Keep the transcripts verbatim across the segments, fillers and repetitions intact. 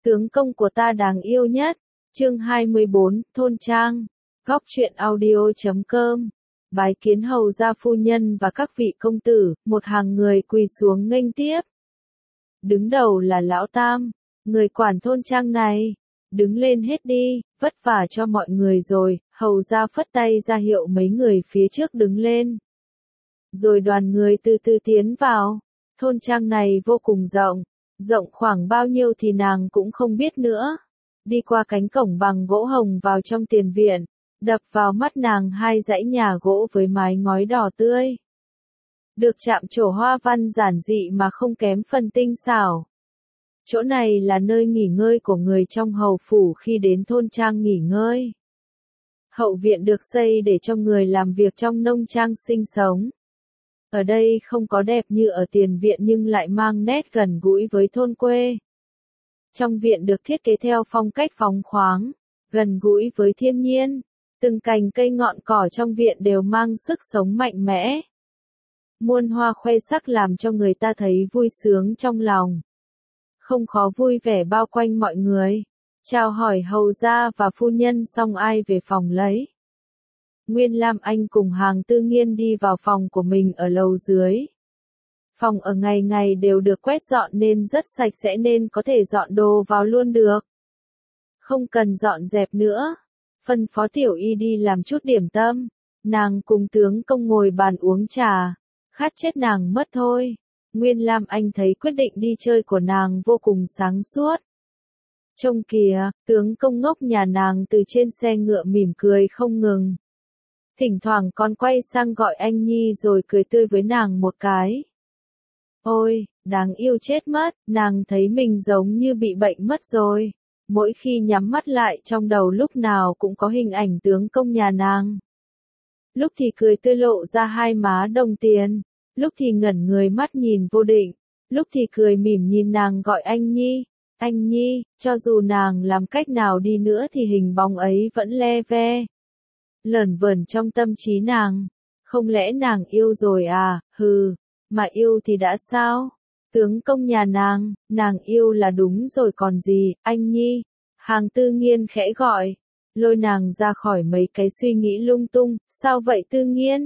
Tướng công của ta đáng yêu nhất. Chương hai mươi bốn, Thôn Trang. Góc truyện audio chấm com. Bái kiến hầu gia phu nhân và các vị công tử, một hàng người quỳ xuống nghênh tiếp. Đứng đầu là lão Tam, người quản thôn trang này. Đứng lên hết đi, vất vả cho mọi người rồi, hầu gia phất tay ra hiệu mấy người phía trước đứng lên. Rồi đoàn người từ từ tiến vào. Thôn trang này vô cùng rộng, rộng khoảng bao nhiêu thì nàng cũng không biết nữa. Đi qua cánh cổng bằng gỗ hồng vào trong tiền viện, đập vào mắt nàng hai dãy nhà gỗ với mái ngói đỏ tươi. Được chạm trổ hoa văn giản dị mà không kém phần tinh xảo. Chỗ này là nơi nghỉ ngơi của người trong hầu phủ khi đến thôn trang nghỉ ngơi. Hậu viện được xây để cho người làm việc trong nông trang sinh sống. Ở đây không có đẹp như ở tiền viện nhưng lại mang nét gần gũi với thôn quê. Trong viện được thiết kế theo phong cách phóng khoáng, gần gũi với thiên nhiên. Từng cành cây ngọn cỏ trong viện đều mang sức sống mạnh mẽ. Muôn hoa khoe sắc làm cho người ta thấy vui sướng trong lòng. Không khó vui vẻ bao quanh mọi người. Chào hỏi hầu gia và phu nhân xong ai về phòng lấy. Nguyên Lam Anh cùng Hàng Tư Nghiên đi vào phòng của mình ở lầu dưới. Phòng ở ngày ngày đều được quét dọn nên rất sạch sẽ nên có thể dọn đồ vào luôn được. Không cần dọn dẹp nữa. Phân phó Tiểu Y đi làm chút điểm tâm. Nàng cùng tướng công ngồi bàn uống trà. Khát chết nàng mất thôi. Nguyên Lam Anh thấy quyết định đi chơi của nàng vô cùng sáng suốt. Trông kìa, tướng công ngốc nhà nàng từ trên xe ngựa mỉm cười không ngừng. Thỉnh thoảng còn quay sang gọi anh Nhi rồi cười tươi với nàng một cái. Ôi, đáng yêu chết mất, nàng thấy mình giống như bị bệnh mất rồi. Mỗi khi nhắm mắt lại trong đầu lúc nào cũng có hình ảnh tướng công nhà nàng. Lúc thì cười tươi lộ ra hai má đồng tiền, lúc thì ngẩn người mắt nhìn vô định, lúc thì cười mỉm nhìn nàng gọi anh Nhi. Anh Nhi, cho dù nàng làm cách nào đi nữa thì hình bóng ấy vẫn le ve. Lởn vởn trong tâm trí nàng. Không lẽ nàng yêu rồi à, hừ, mà yêu thì đã sao? Tướng công nhà nàng, nàng yêu là đúng rồi còn gì, anh Nhi. Hàng Tư Nghiên khẽ gọi, lôi nàng ra khỏi mấy cái suy nghĩ lung tung, sao vậy Tư Nghiên?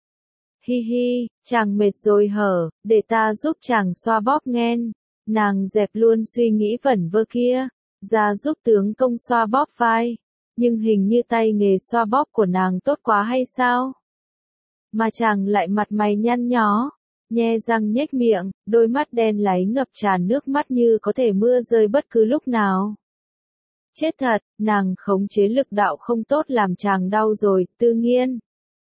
Hi hi, chàng mệt rồi hở, để ta giúp chàng xoa bóp nghen. Nàng dẹp luôn suy nghĩ vẩn vơ kia, ra giúp tướng công xoa bóp vai. Nhưng hình như tay nghề xoa bóp của nàng tốt quá hay sao? Mà chàng lại mặt mày nhăn nhó, nhe răng nhếch miệng, đôi mắt đen láy ngập tràn nước mắt như có thể mưa rơi bất cứ lúc nào. Chết thật, nàng khống chế lực đạo không tốt làm chàng đau rồi, Tư Nghiên.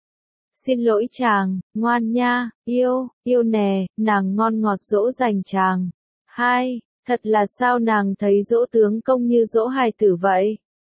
Xin lỗi chàng, ngoan nha, yêu, yêu nè, nàng ngon ngọt dỗ dành chàng. Hai, thật là sao nàng thấy dỗ tướng công như dỗ hài tử vậy?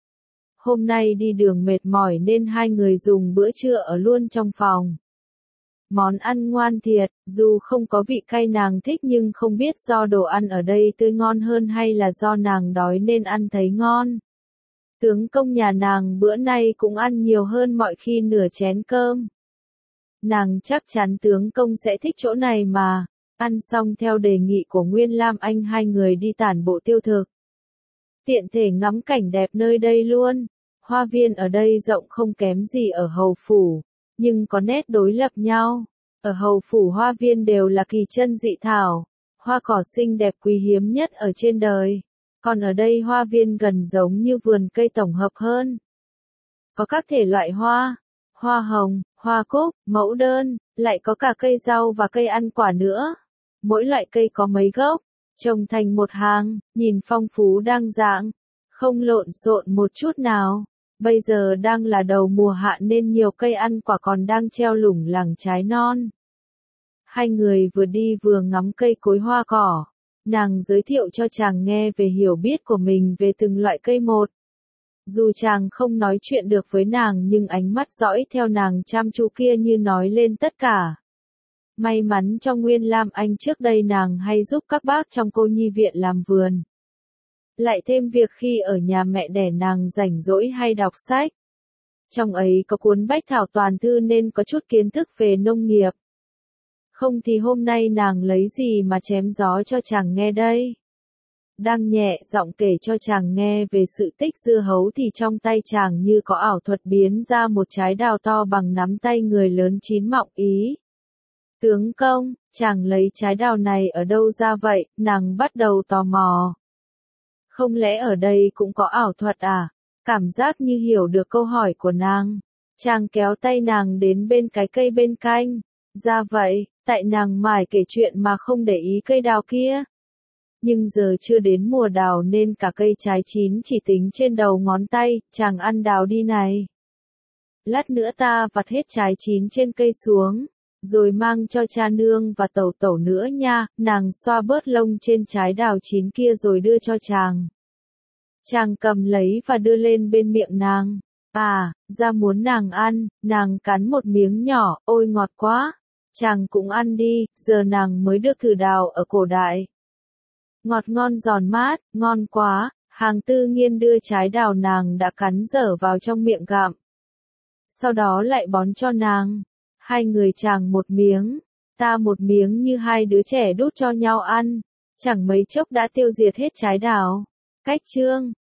Hôm nay đi đường mệt mỏi nên hai người dùng bữa trưa ở luôn trong phòng. Món ăn ngoan thiệt, dù không có vị cay nàng thích nhưng không biết do đồ ăn ở đây tươi ngon hơn hay là do nàng đói nên ăn thấy ngon. Tướng công nhà nàng bữa nay cũng ăn nhiều hơn mọi khi nửa chén cơm. Nàng chắc chắn tướng công sẽ thích chỗ này mà. Ăn xong theo đề nghị của Nguyên Lam Anh hai người đi tản bộ tiêu thực. Tiện thể ngắm cảnh đẹp nơi đây luôn. Hoa viên ở đây rộng không kém gì ở hầu phủ, nhưng có nét đối lập nhau. Ở hầu phủ hoa viên đều là kỳ chân dị thảo, hoa cỏ xinh đẹp quý hiếm nhất ở trên đời. Còn ở đây hoa viên gần giống như vườn cây tổng hợp hơn. Có các thể loại hoa, hoa hồng, hoa cúc, mẫu đơn, lại có cả cây rau và cây ăn quả nữa. Mỗi loại cây có mấy gốc, trồng thành một hàng, nhìn phong phú đa dạng, không lộn xộn một chút nào. Bây giờ đang là đầu mùa hạ nên nhiều cây ăn quả còn đang treo lủng lẳng trái non. Hai người vừa đi vừa ngắm cây cối hoa cỏ. Nàng giới thiệu cho chàng nghe về hiểu biết của mình về từng loại cây một. Dù chàng không nói chuyện được với nàng nhưng ánh mắt dõi theo nàng chăm chú kia như nói lên tất cả. May mắn cho Nguyên Lam Anh trước đây nàng hay giúp các bác trong cô nhi viện làm vườn. Lại thêm việc khi ở nhà mẹ đẻ nàng rảnh rỗi hay đọc sách. Trong ấy có cuốn Bách Thảo Toàn Thư nên có chút kiến thức về nông nghiệp. Không thì hôm nay nàng lấy gì mà chém gió cho chàng nghe đây. đang nhẹ giọng kể cho chàng nghe về sự tích dưa hấu thì trong tay chàng như có ảo thuật biến ra một trái đào to bằng nắm tay người lớn chín mọng ý. Tướng công, chàng lấy trái đào này ở đâu ra vậy? Nàng bắt đầu tò mò. Không lẽ ở đây cũng có ảo thuật à? Cảm giác như hiểu được câu hỏi của nàng. Chàng kéo tay nàng đến bên cái cây bên cạnh. Ra vậy, tại nàng mải kể chuyện mà không để ý cây đào kia. Nhưng giờ chưa đến mùa đào nên cả cây trái chín chỉ tính trên đầu ngón tay, chàng ăn đào đi này. Lát nữa ta vặt hết trái chín trên cây xuống, rồi mang cho cha nương và tẩu tẩu nữa nha, nàng xoa bớt lông trên trái đào chín kia rồi đưa cho chàng. Chàng cầm lấy và đưa lên bên miệng nàng. À, ra muốn nàng ăn, nàng cắn một miếng nhỏ, ôi ngọt quá. Chàng cũng ăn đi, giờ nàng mới được thử đào ở cổ đại. Ngọt ngon giòn mát, ngon quá, Hàng Tư Nghiên đưa trái đào nàng đã cắn dở vào trong miệng gặm. Sau đó lại bón cho nàng. Hai người chàng một miếng, ta một miếng như hai đứa trẻ đút cho nhau ăn. Chẳng mấy chốc đã tiêu diệt hết trái đào. Cách chương